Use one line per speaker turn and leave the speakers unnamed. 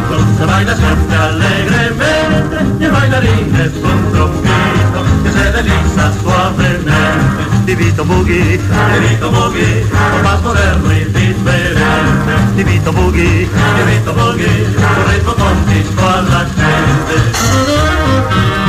Vito, se baila siempre alegremente, y el bailarín es un trompito que se desliza suavemente. Divito Boogie, lo más moderno y diferente. Divito Boogie, un ritmo conquistó a la gente.